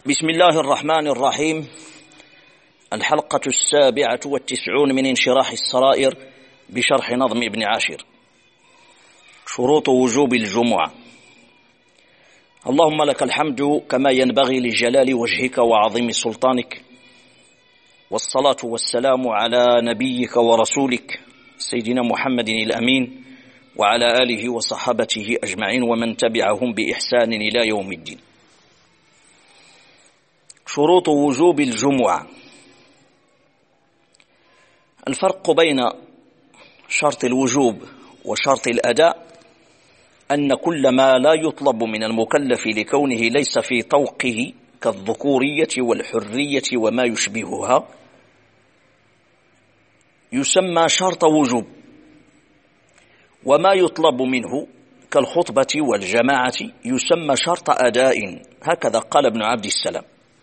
بسم الله الرحمن الرحيم. الحلقة 97 من انشراح السرائر بشرح نظم ابن عاشر. شروط وجوب الجمعة. اللهم لك الحمد كما ينبغي لجلال وجهك وعظيم سلطانك، والصلاة والسلام على نبيك ورسولك سيدنا محمد الأمين وعلى آله وصحابته أجمعين ومن تبعهم بإحسان إلى يوم الدين. شروط وجوب الجمعة. الفرق بين شرط الوجوب وشرط الأداء أن كل ما لا يطلب من المكلف لكونه ليس في طوقه كالذكورية والحرية وما يشبهها يسمى شرط وجوب، وما يطلب منه كالخطبة والجماعة يسمى شرط أداء. هكذا قال ابن عبد السلام.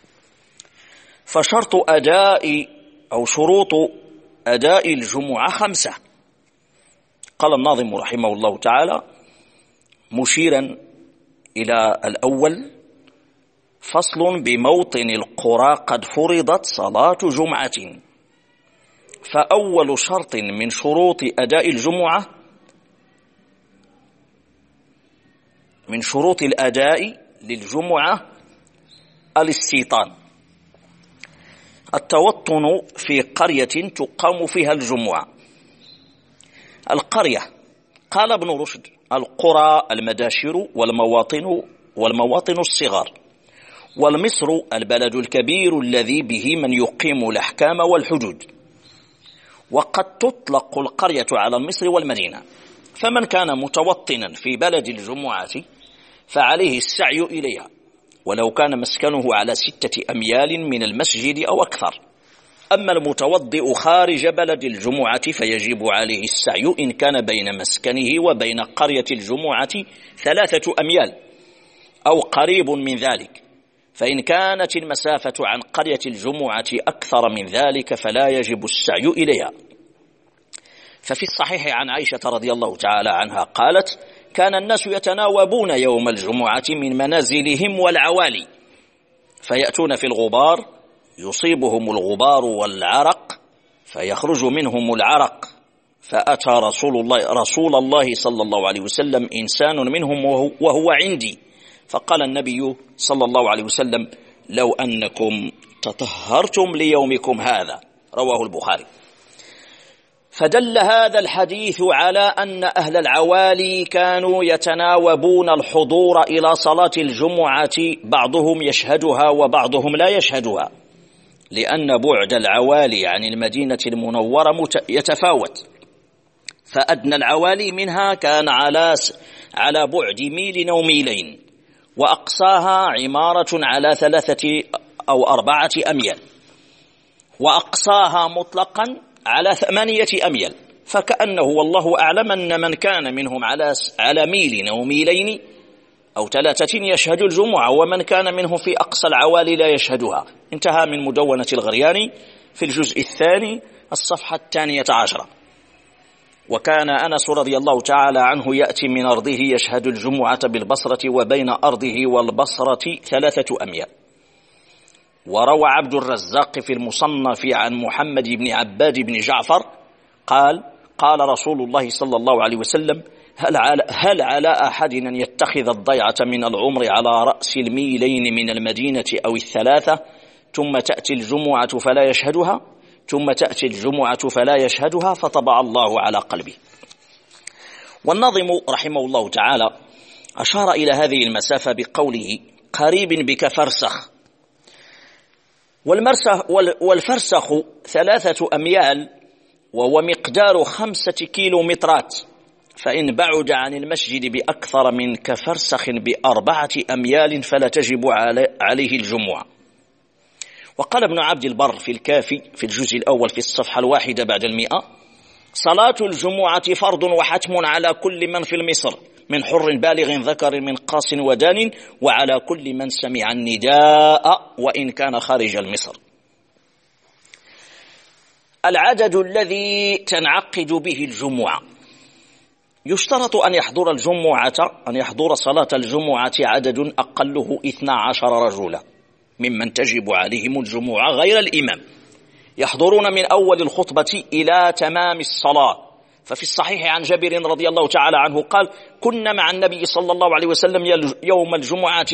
فشرط أداء أو شروط أداء الجمعة 5. قال الناظم رحمه الله تعالى مشيرا إلى الأول: فصل بموطن القرى قد فرضت صلاة جمعة. فأول شرط من شروط أداء الجمعة من شروط الأداء للجمعة الاستيطان، التوطن في قرية تقام فيها الجمعة. القرية قال ابن رشد: القرى المداشر والمواطن الصغار، والمصر البلد الكبير الذي به من يقيم الأحكام والحدود. وقد تطلق القرية على المصر والمدينة، فمن كان متوطنا في بلد الجمعة فعليه السعي إليها ولو كان مسكنه على 6 أميال من المسجد أو أكثر. أما المتوضئ خارج بلد الجمعة فيجب عليه السعي إن كان بين مسكنه وبين قرية الجمعة 3 أميال أو قريب من ذلك، فإن كانت المسافة عن قرية الجمعة أكثر من ذلك فلا يجب السعي إليها. ففي الصحيح عن عائشة رضي الله تعالى عنها قالت: كان الناس يتناوبون يوم الجمعة من منازلهم والعوالي، فيأتون في الغبار يصيبهم الغبار والعرق فيخرج منهم العرق، فأتى رسول الله صلى الله عليه وسلم إنسان منهم وهو عندي، فقال النبي صلى الله عليه وسلم: لو أنكم تطهرتم ليومكم هذا. رواه البخاري. فدل هذا الحديث على أن أهل العوالي كانوا يتناوبون الحضور إلى صلاة الجمعة، بعضهم يشهدها وبعضهم لا يشهدها، لأن بعد العوالي عن المدينة المنورة يتفاوت. فأدنى العوالي منها كان على بعد 1 ميل أو 2 ميل، وأقصاها عمارة على 3 أو 4 أميال، وأقصاها مطلقا على 8 أميال. فكأنه والله أعلم أن من كان منهم على 1 ميل أو 2 ميل أو 3 يشهد الجمعة، ومن كان منه في أقصى العوالي لا يشهدها. انتهى من مدونة الغرياني في الجزء 2 الصفحة 12. وكان أنس رضي الله تعالى عنه يأتي من أرضه يشهد الجمعة بالبصرة، وبين أرضه والبصرة 3 أميال. وروى عبد الرزاق في المصنف عن محمد بن عباد بن جعفر قال رسول الله صلى الله عليه وسلم: هل على أحد أن يتخذ الضيعة من العمر على رأس 2 ميلين من المدينة أو 3، ثم تأتي الجمعة فلا يشهدها، ثم تأتي الجمعة فلا يشهدها، فطبع الله على قلبه. والناظم رحمه الله تعالى أشار إلى هذه المسافة بقوله: قريب بك فرسخ. والفرسخ 3 أميال، وهو مقدار 5 كيلومترات، فإن بعد عن المسجد بأكثر من كفرسخ ب4 أميال فلا تجب عليه الجمعة. وقال ابن عبد البر في الكافي في الجزء الأول في الصفحة 1 بعد 100: صلاة الجمعة فرض وحتم على كل من في المصر من حر بالغ ذكر من قاص ودان، وعلى كل من سمع النداء وإن كان خارج المصر. العدد الذي تنعقد به الجمعة: يشترط أن يحضر صلاة الجمعة عدد أقله 12 رجلا، ممن تجب عليهم الجمعة غير الإمام، يحضرون من أول الخطبة إلى تمام الصلاة. ففي الصحيح عن جابر رضي الله تعالى عنه قال: كنا مع النبي صلى الله عليه وسلم يوم الجمعة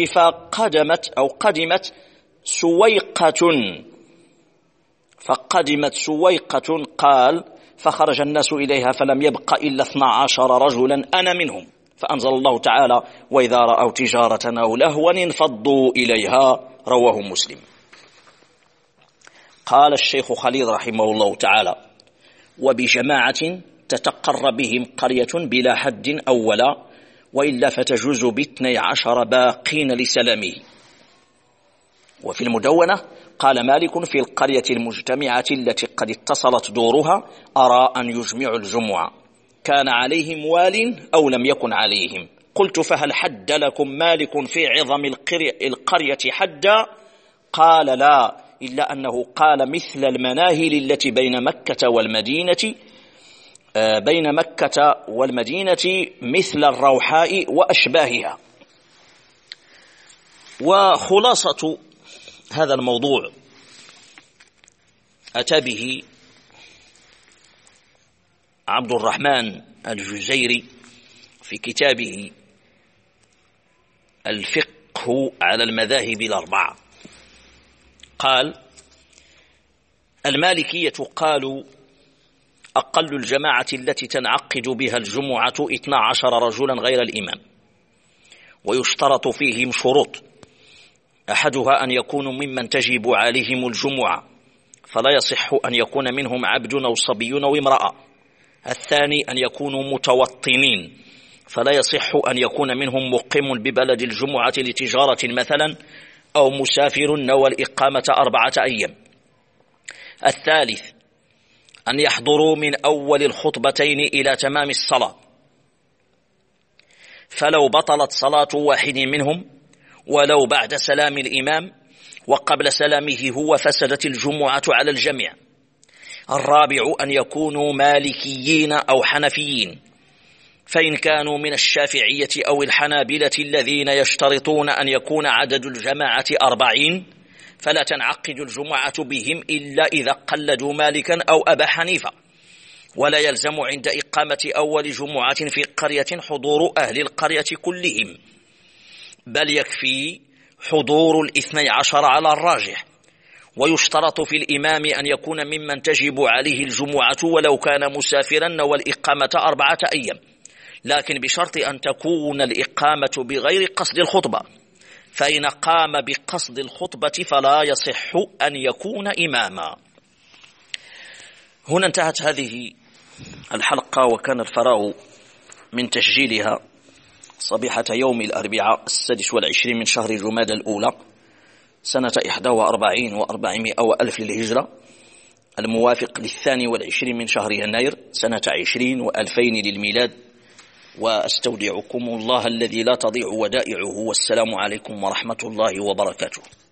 فقدمت سويقة قال: فخرج الناس إليها فلم يبق إلا 12 رجلا أنا منهم، فأنزل الله تعالى: وإذا رأوا تجارة أو لهوا انفضوا إليها، رواه مسلم. قال الشيخ خليل رحمه الله تعالى: وبجماعة تتقر بهم قرية بلا حد أولا، وإلا فتجوز ب12 باقين لسلامه. وفي المدونة قال مالك: في القرية المجتمعة التي قد اتصلت دورها أرى أن يجمعوا الجمعة، كان عليهم وال أو لم يكن عليهم. قلت: فهل حد لكم مالك في عظم القرية حدا؟ قال: لا، إلا أنه قال مثل المناهل التي بين مكة والمدينة مثل الروحاء وأشباهها. وخلاصة هذا الموضوع أتى به عبد الرحمن الجزيري في كتابه الفقه على المذاهب الأربعة. قال: المالكية قالوا أقل الجماعة التي تنعقد بها الجمعة 12 رجلا غير الإمام، ويشترط فيهم شروط: أحدها أن يكونوا ممن تجب عليهم الجمعة، فلا يصح أن يكون منهم عبد أو صبي أو امرأة. الثاني أن يكونوا متوطنين، فلا يصح أن يكون منهم مقيم ببلد الجمعة لتجارة مثلا، أو مسافر نوى الإقامة 4 أيام. الثالث أن يحضروا من أول الخطبتين إلى تمام الصلاة، فلو بطلت صلاة واحد منهم ولو بعد سلام الإمام وقبل سلامه هو فسدت الجمعة على الجميع. الرابع أن يكونوا مالكيين أو حنفيين، فإن كانوا من الشافعية أو الحنابلة الذين يشترطون أن يكون عدد الجماعة 40 فلا تنعقد الجمعة بهم إلا إذا قلدوا مالكا أو أبا حنيفة. ولا يلزم عند إقامة أول جمعة في قرية حضور أهل القرية كلهم، بل يكفي حضور 12 على الراجح. ويشترط في الإمام أن يكون ممن تجب عليه الجمعة ولو كان مسافرا والإقامة 4 أيام، لكن بشرط أن تكون الإقامة بغير قصد الخطبة، فإن قام بقصد الخطبة فلا يصح أن يكون إماما. هنا انتهت هذه الحلقة، وكان الفراغ من تسجيلها صبيحة يوم الأربعاء 26 من شهر جمادى الأولى سنة 41 و400 وألف للهجرة، الموافق 22 من شهر يناير سنة 20 و2000 للميلاد. وأستودعكم الله الذي لا تضيع ودائعه، والسلام عليكم ورحمة الله وبركاته.